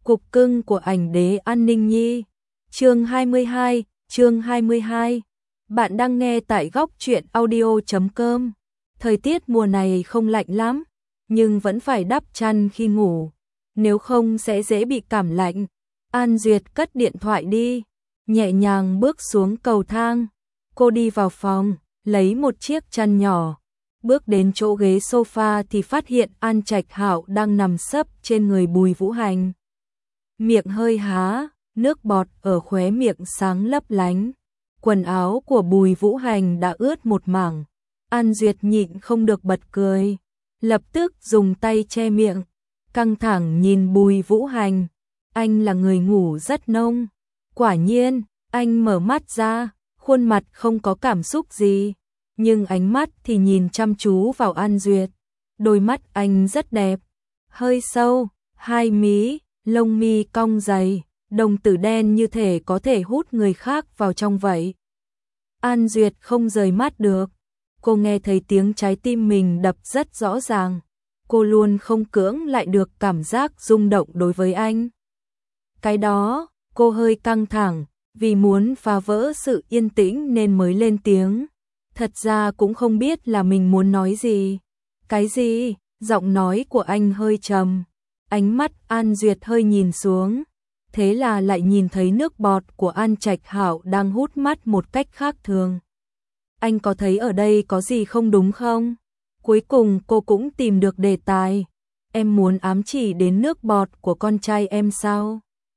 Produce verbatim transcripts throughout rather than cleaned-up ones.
Cục cưng của ảnh đế An Ninh Nhi. Chương hai mươi hai, chương hai mươi hai. Bạn đang nghe tại góc truyện audio chấm com. Thời tiết mùa này không lạnh lắm, nhưng vẫn phải đắp chăn khi ngủ, nếu không sẽ dễ bị cảm lạnh. An Duyệt cất điện thoại đi, nhẹ nhàng bước xuống cầu thang. Cô đi vào phòng, lấy một chiếc chăn nhỏ, bước đến chỗ ghế sofa thì phát hiện An Trạch Hạo đang nằm sấp trên người Bùi Vũ Hành. Miệng hơi há, nước bọt ở khóe miệng sáng lấp lánh. Quần áo của Bùi Vũ Hành đã ướt một mảng. An Duyệt nhịn không được bật cười, lập tức dùng tay che miệng, căng thẳng nhìn Bùi Vũ Hành. Anh là người ngủ rất nông. Quả nhiên, anh mở mắt ra, khuôn mặt không có cảm xúc gì, nhưng ánh mắt thì nhìn chăm chú vào An Duyệt. Đôi mắt anh rất đẹp, hơi sâu, hai mí, lông mi cong dày, đồng tử đen như thể có thể hút người khác vào trong vậy. An Duyệt không rời mắt được, cô nghe thấy tiếng trái tim mình đập rất rõ ràng. Cô luôn không cưỡng lại được cảm giác rung động đối với anh. Cái đó, cô hơi căng thẳng, vì muốn phá vỡ sự yên tĩnh nên mới lên tiếng. Thật ra cũng không biết là mình muốn nói gì. Cái gì? Giọng nói của anh hơi trầm. Ánh mắt An Duyệt hơi nhìn xuống, thế là lại nhìn thấy nước bọt của An Trạch Hạo đang hút mắt một cách khác thường. Anh có thấy ở đây có gì không đúng không? Cuối cùng cô cũng tìm được đề tài. Em muốn ám chỉ đến nước bọt của con trai em sao?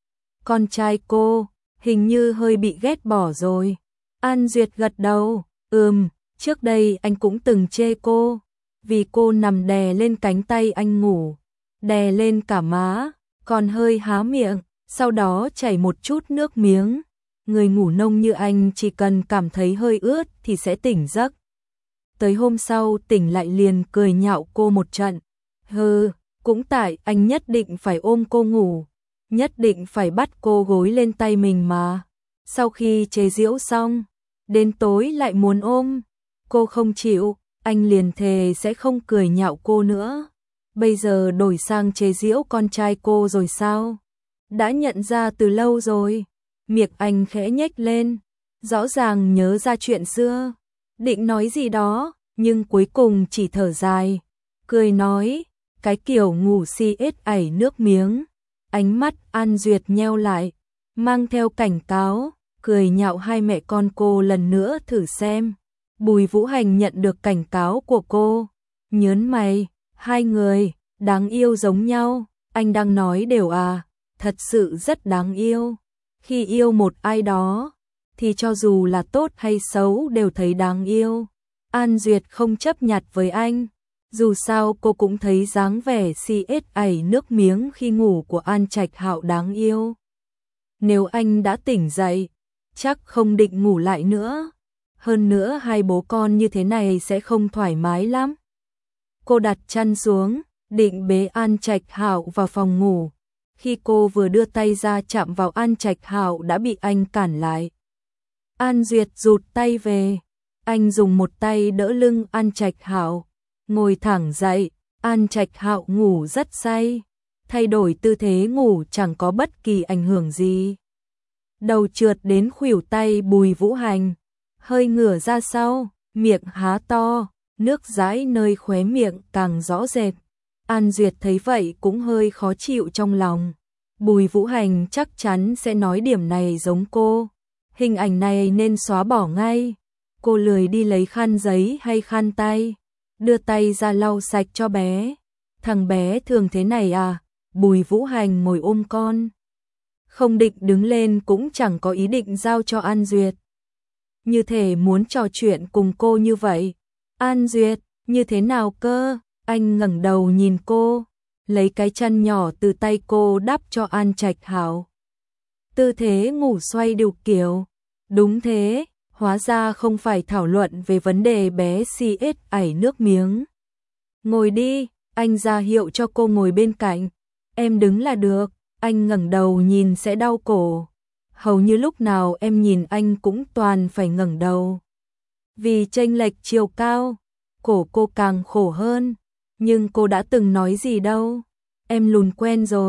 Con trai cô, hình như hơi bị ghét bỏ rồi. An Duyệt gật đầu, ừm, trước đây anh cũng từng chê cô, vì cô nằm đè lên cánh tay anh ngủ, đè lên cả má, còn hơi há miệng, sau đó chảy một chút nước miếng. Người ngủ nông như anh chỉ cần cảm thấy hơi ướt thì sẽ tỉnh giấc. Tới hôm sau tỉnh lại liền cười nhạo cô một trận. Hừ, cũng tại anh nhất định phải ôm cô ngủ, nhất định phải bắt cô gối lên tay mình mà. Sau khi chế giễu xong, đến tối lại muốn ôm, cô không chịu, anh liền thề sẽ không cười nhạo cô nữa. Bây giờ đổi sang chế giễu con trai cô rồi sao? Đã nhận ra từ lâu rồi. Miệng anh khẽ nhếch lên, rõ ràng nhớ ra chuyện xưa, định nói gì đó, nhưng cuối cùng chỉ thở dài, cười nói, cái kiểu ngủ si ết ảy nước miếng. Ánh mắt An Duyệt nheo lại, mang theo cảnh cáo, cười nhạo hai mẹ con cô lần nữa thử xem. Bùi Vũ Hành nhận được cảnh cáo của cô, nhớn mày, hai người, đáng yêu giống nhau, anh đang nói đều à, thật sự rất đáng yêu. Khi yêu một ai đó, thì cho dù là tốt hay xấu đều thấy đáng yêu. An Duyệt không chấp nhặt với anh, dù sao cô cũng thấy dáng vẻ si ết ảy nước miếng khi ngủ của An Trạch Hạo đáng yêu. Nếu anh đã tỉnh dậy, chắc không định ngủ lại nữa. Hơn nữa hai bố con như thế này sẽ không thoải mái lắm. Cô đặt chăn xuống, định bế An Trạch Hạo vào phòng ngủ. Khi cô vừa đưa tay ra chạm vào An Trạch Hạo đã bị anh cản lại. An Duyệt rụt tay về, anh dùng một tay đỡ lưng An Trạch Hạo, ngồi thẳng dậy. An Trạch Hạo ngủ rất say, thay đổi tư thế ngủ chẳng có bất kỳ ảnh hưởng gì. Đầu trượt đến khuỷu tay Bùi Vũ Hành, hơi ngửa ra sau, miệng há to, nước dãi nơi khóe miệng càng rõ rệt. An Duyệt thấy vậy cũng hơi khó chịu trong lòng. Bùi Vũ Hành chắc chắn sẽ nói điểm này giống cô. Hình ảnh này nên xóa bỏ ngay. Cô lười đi lấy khăn giấy hay khăn tay, đưa tay ra lau sạch cho bé. Thằng bé thường thế này à? Bùi Vũ Hành ngồi ôm con, không định đứng lên cũng chẳng có ý định giao cho An Duyệt. Như thể muốn trò chuyện cùng cô như vậy. An Duyệt, như thế nào cơ? Anh ngẩng đầu nhìn cô, lấy cái chăn nhỏ từ tay cô đắp cho An Trạch Hạo. Tư thế ngủ xoay điều kiểu. Đúng thế, hóa ra không phải thảo luận về vấn đề bé si ết ảy nước miếng. Ngồi đi, anh ra hiệu cho cô ngồi bên cạnh. Em đứng là được. Anh ngẩng đầu nhìn sẽ đau cổ. Hầu như lúc nào em nhìn anh cũng toàn phải ngẩng đầu. Vì chênh lệch chiều cao, cổ cô càng khổ hơn. Nhưng cô đã từng nói gì đâu. Em lùn quen rồi.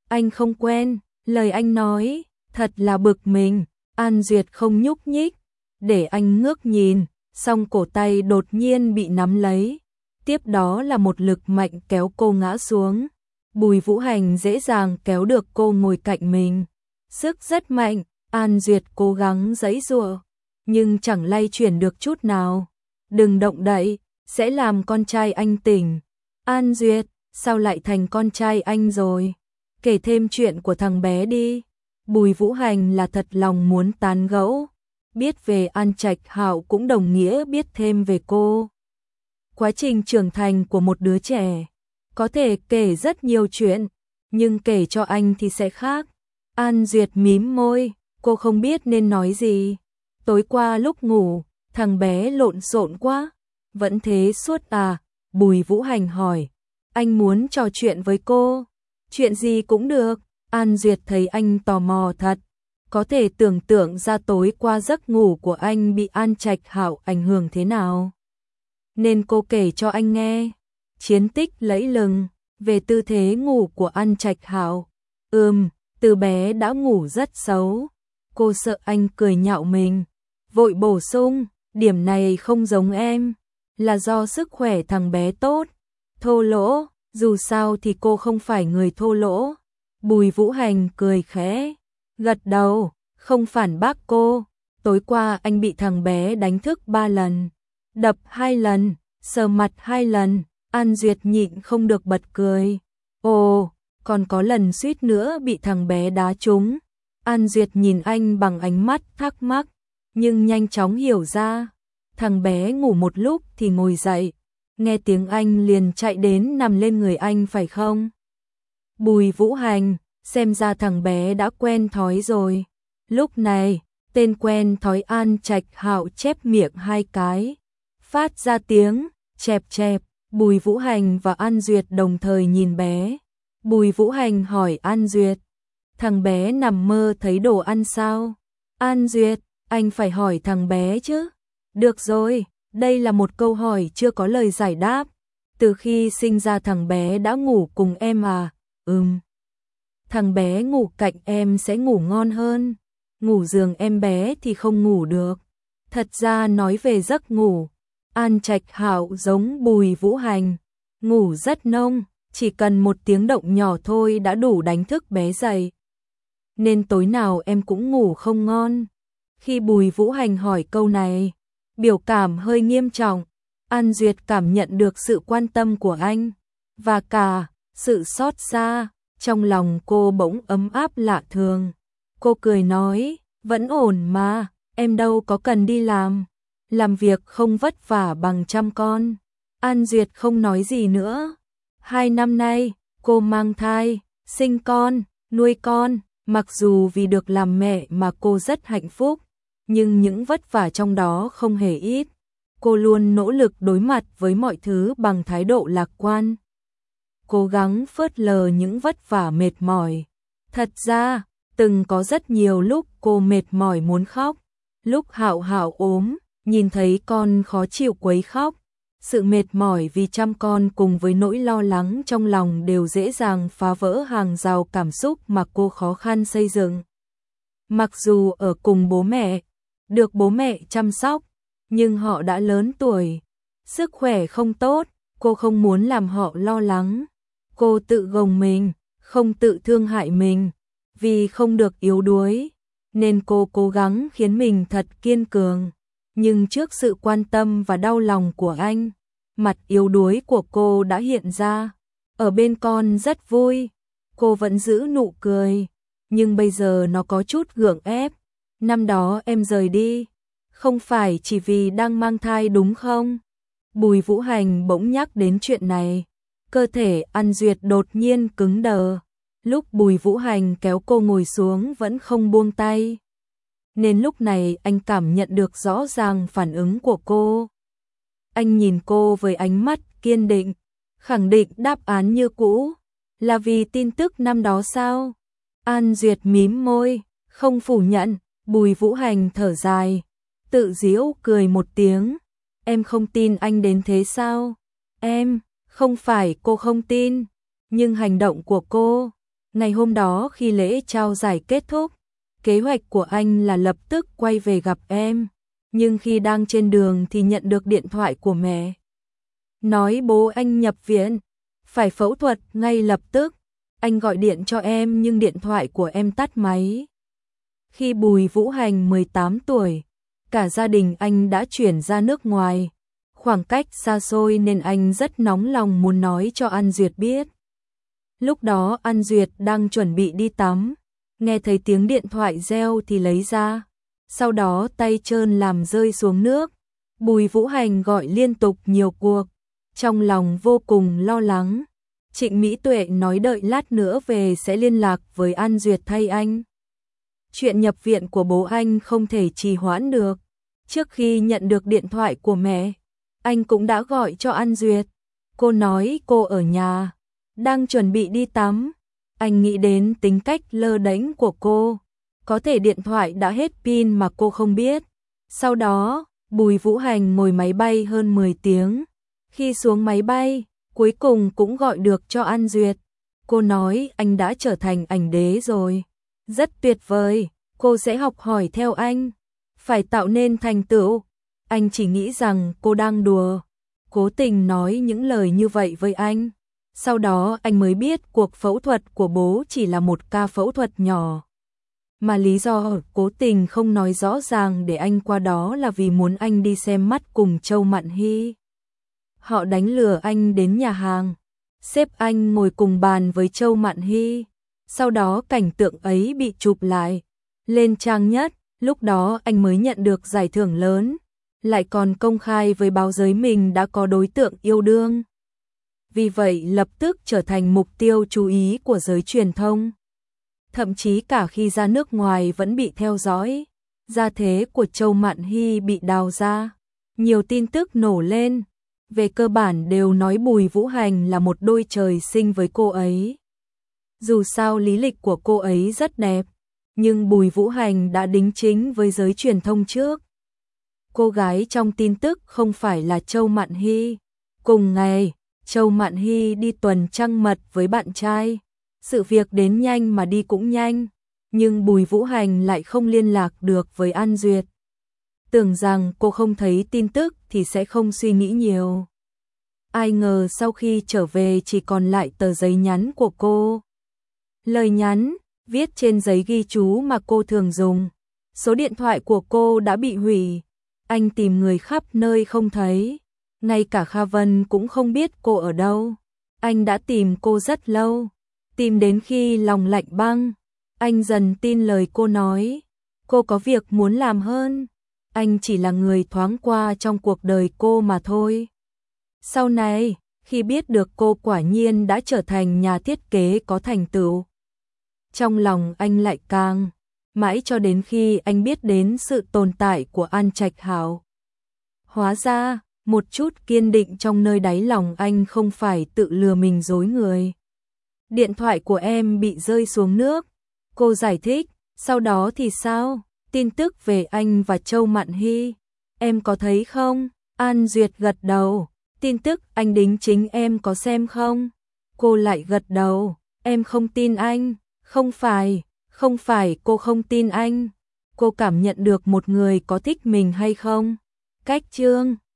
Anh không quen, lời anh nói, thật là bực mình. An Duyệt không nhúc nhích, để anh ngước nhìn, song cổ tay đột nhiên bị nắm lấy. Tiếp đó là một lực mạnh kéo cô ngã xuống. Bùi Vũ Hành dễ dàng kéo được cô ngồi cạnh mình. Sức rất mạnh, An Duyệt cố gắng giãy giụa, nhưng chẳng lay chuyển được chút nào. Đừng động đậy, sẽ làm con trai anh tỉnh. An Duyệt, sao lại thành con trai anh rồi? Kể thêm chuyện của thằng bé đi. Bùi Vũ Hành là thật lòng muốn tán gẫu. Biết về An Trạch Hạo cũng đồng nghĩa biết thêm về cô. Quá trình trưởng thành của một đứa trẻ, có thể kể rất nhiều chuyện, nhưng kể cho anh thì sẽ khác. An Duyệt mím môi, cô không biết nên nói gì. Tối qua lúc ngủ, thằng bé lộn xộn quá. Vẫn thế suốt à? Bùi Vũ Hành hỏi. Anh muốn trò chuyện với cô. Chuyện gì cũng được. An Duyệt thấy anh tò mò thật. Có thể tưởng tượng ra tối qua giấc ngủ của anh bị An Trạch Hạo ảnh hưởng thế nào. Nên cô kể cho anh nghe. Chiến tích lẫy lừng về tư thế ngủ của An Trạch Hạo. Ừm, từ bé đã ngủ rất xấu. Cô sợ anh cười nhạo mình, vội bổ sung, điểm này không giống em, là do sức khỏe thằng bé tốt. Thô lỗ, dù sao thì cô không phải người thô lỗ. Bùi Vũ Hành cười khẽ, gật đầu, không phản bác cô. Tối qua anh bị thằng bé đánh thức ba lần, đập hai lần, sờ mặt hai lần. An Duyệt nhịn không được bật cười. Ồ, còn có lần suýt nữa bị thằng bé đá trúng. An Duyệt nhìn anh bằng ánh mắt thắc mắc, nhưng nhanh chóng hiểu ra. Thằng bé ngủ một lúc thì ngồi dậy, nghe tiếng anh liền chạy đến nằm lên người anh phải không? Bùi Vũ Hành, xem ra thằng bé đã quen thói rồi. Lúc này, tên quen thói An Trạch Hạo chép miệng hai cái, phát ra tiếng chẹp chẹp. Bùi Vũ Hành và An Duyệt đồng thời nhìn bé. Bùi Vũ Hành hỏi An Duyệt, thằng bé nằm mơ thấy đồ ăn sao? An Duyệt, anh phải hỏi thằng bé chứ. Được rồi, đây là một câu hỏi chưa có lời giải đáp. Từ khi sinh ra thằng bé đã ngủ cùng em à? Ừm. Thằng bé ngủ cạnh em sẽ ngủ ngon hơn. Ngủ giường em bé thì không ngủ được. Thật ra nói về giấc ngủ, An Trạch Hạo giống Bùi Vũ Hành, ngủ rất nông, chỉ cần một tiếng động nhỏ thôi đã đủ đánh thức bé dậy. Nên tối nào em cũng ngủ không ngon. Khi Bùi Vũ Hành hỏi câu này, biểu cảm hơi nghiêm trọng. An Duyệt cảm nhận được sự quan tâm của anh, và cả sự xót xa, trong lòng cô bỗng ấm áp lạ thường. Cô cười nói, vẫn ổn mà, em đâu có cần đi làm. Làm việc không vất vả bằng chăm con. An Duyệt không nói gì nữa. Hai năm nay, cô mang thai, sinh con, nuôi con, mặc dù vì được làm mẹ mà cô rất hạnh phúc, nhưng những vất vả trong đó không hề ít. Cô luôn nỗ lực đối mặt với mọi thứ bằng thái độ lạc quan, cố gắng phớt lờ những vất vả mệt mỏi. Thật ra, từng có rất nhiều lúc cô mệt mỏi muốn khóc. Lúc Hạo Hạo ốm, nhìn thấy con khó chịu quấy khóc, sự mệt mỏi vì chăm con cùng với nỗi lo lắng trong lòng đều dễ dàng phá vỡ hàng rào cảm xúc mà cô khó khăn xây dựng. Mặc dù ở cùng bố mẹ, được bố mẹ chăm sóc, nhưng họ đã lớn tuổi, sức khỏe không tốt, cô không muốn làm họ lo lắng. Cô tự gồng mình, không tự thương hại mình, vì không được yếu đuối, nên cô cố gắng khiến mình thật kiên cường. Nhưng trước sự quan tâm và đau lòng của anh, mặt yếu đuối của cô đã hiện ra. Ở bên con rất vui, cô vẫn giữ nụ cười, nhưng bây giờ nó có chút gượng ép. Năm đó em rời đi, không phải chỉ vì đang mang thai đúng không? Bùi Vũ Hành bỗng nhắc đến chuyện này, cơ thể An Duyệt đột nhiên cứng đờ. Lúc Bùi Vũ Hành kéo cô ngồi xuống vẫn không buông tay, nên lúc này anh cảm nhận được rõ ràng phản ứng của cô. Anh nhìn cô với ánh mắt kiên định, khẳng định đáp án như cũ. Là vì tin tức năm đó sao? An Duyệt mím môi, không phủ nhận. Bùi Vũ Hành thở dài, tự giễu cười một tiếng. Em không tin anh đến thế sao? Em, không phải cô không tin, nhưng hành động của cô, Ngày hôm đó khi lễ trao giải kết thúc, kế hoạch của anh là lập tức quay về gặp em, nhưng khi đang trên đường thì nhận được điện thoại của mẹ. Nói bố anh nhập viện, phải phẫu thuật ngay lập tức. Anh gọi điện cho em nhưng điện thoại của em tắt máy. Khi Bùi Vũ Hành mười tám tuổi, cả gia đình anh đã chuyển ra nước ngoài. Khoảng cách xa xôi nên anh rất nóng lòng muốn nói cho An Duyệt biết. Lúc đó An Duyệt đang chuẩn bị đi tắm, nghe thấy tiếng điện thoại reo thì lấy ra. Sau đó tay trơn làm rơi xuống nước. Bùi Vũ Hành gọi liên tục nhiều cuộc, trong lòng vô cùng lo lắng. Trịnh Mỹ Tuệ nói đợi lát nữa về sẽ liên lạc với An Duyệt thay anh. Chuyện nhập viện của bố anh không thể trì hoãn được. Trước khi nhận được điện thoại của mẹ, anh cũng đã gọi cho An Duyệt. Cô nói cô ở nhà, đang chuẩn bị đi tắm. Anh nghĩ đến tính cách lơ đễnh của cô, có thể điện thoại đã hết pin mà cô không biết. Sau đó, Bùi Vũ Hành ngồi máy bay hơn mười tiếng. Khi xuống máy bay, cuối cùng cũng gọi được cho An Duyệt. Cô nói anh đã trở thành ảnh đế rồi. Rất tuyệt vời, cô sẽ học hỏi theo anh. Phải tạo nên thành tựu. Anh chỉ nghĩ rằng cô đang đùa, cố tình nói những lời như vậy với anh. Sau đó anh mới biết cuộc phẫu thuật của bố chỉ là một ca phẫu thuật nhỏ. Mà lý do cố tình không nói rõ ràng để anh qua đó là vì muốn anh đi xem mắt cùng Châu Mạn Hy. Họ đánh lừa anh đến nhà hàng, xếp anh ngồi cùng bàn với Châu Mạn Hy. Sau đó cảnh tượng ấy bị chụp lại, lên trang nhất, lúc đó anh mới nhận được giải thưởng lớn, lại còn công khai với báo giới mình đã có đối tượng yêu đương. Vì vậy lập tức trở thành mục tiêu chú ý của giới truyền thông. Thậm chí cả khi ra nước ngoài vẫn bị theo dõi. Gia thế của Châu Mạn Hy bị đào ra, nhiều tin tức nổ lên. Về cơ bản đều nói Bùi Vũ Hành là một đôi trời sinh với cô ấy. Dù sao lý lịch của cô ấy rất đẹp, nhưng Bùi Vũ Hành đã đính chính với giới truyền thông trước. Cô gái trong tin tức không phải là Châu Mạn Hy. Cùng ngày, Châu Mạn Hy đi tuần trăng mật với bạn trai. Sự việc đến nhanh mà đi cũng nhanh, nhưng Bùi Vũ Hành lại không liên lạc được với An Duyệt. Tưởng rằng cô không thấy tin tức thì sẽ không suy nghĩ nhiều. Ai ngờ sau khi trở về chỉ còn lại tờ giấy nhắn của cô. Lời nhắn, viết trên giấy ghi chú mà cô thường dùng. Số điện thoại của cô đã bị hủy. Anh tìm người khắp nơi không thấy. Ngay cả Kha Vân cũng không biết cô ở đâu. Anh đã tìm cô rất lâu. Tìm đến khi lòng lạnh băng. Anh dần tin lời cô nói. Cô có việc muốn làm hơn. Anh chỉ là người thoáng qua trong cuộc đời cô mà thôi. Sau này, khi biết được cô quả nhiên đã trở thành nhà thiết kế có thành tựu, trong lòng anh lại càng, mãi cho đến khi anh biết đến sự tồn tại của An Trạch Hảo. Hóa ra, một chút kiên định trong nơi đáy lòng anh không phải tự lừa mình dối người. Điện thoại của em bị rơi xuống nước. Cô giải thích, sau đó thì sao? Tin tức về anh và Châu Mạn Hy, em có thấy không? An Duyệt gật đầu. Tin tức anh đính chính em có xem không? Cô lại gật đầu. Em không tin anh. Không phải, không phải cô không tin anh. Cô cảm nhận được một người có thích mình hay không? Cách chương